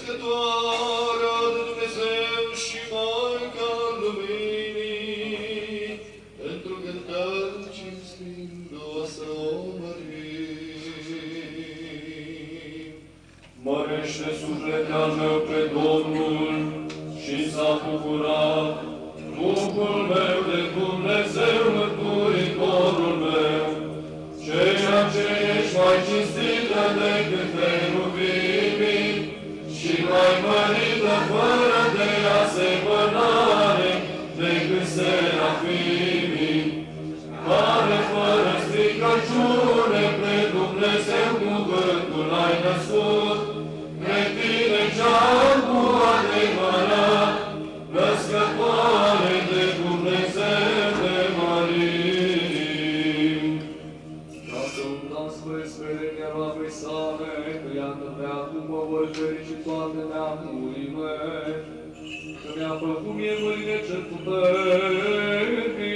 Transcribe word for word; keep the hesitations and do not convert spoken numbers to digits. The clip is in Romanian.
Născătoarea de Dumnezeu și Maica Luminii, pentru cântări cinstindu-o să o mărim. Mărește sufletul meu pe Domnul și s-a bucurat Duhul meu de Dumnezeu, Mântuitorul meu, ceea ce ești mai cinstită decât cheruvimii și mai mărită fără de asemănare decât serafimii, care fără stricăciune pre Dumnezeu cuvântul ai născut, pe tine cea cu adevărat, născătoare de Dumnezeu de mărim. Dacă un dan spre smerenia roabei sale, că iată pe acum mă voi ferici toate neamurile, că mi-a făcut mie mâine cel putere,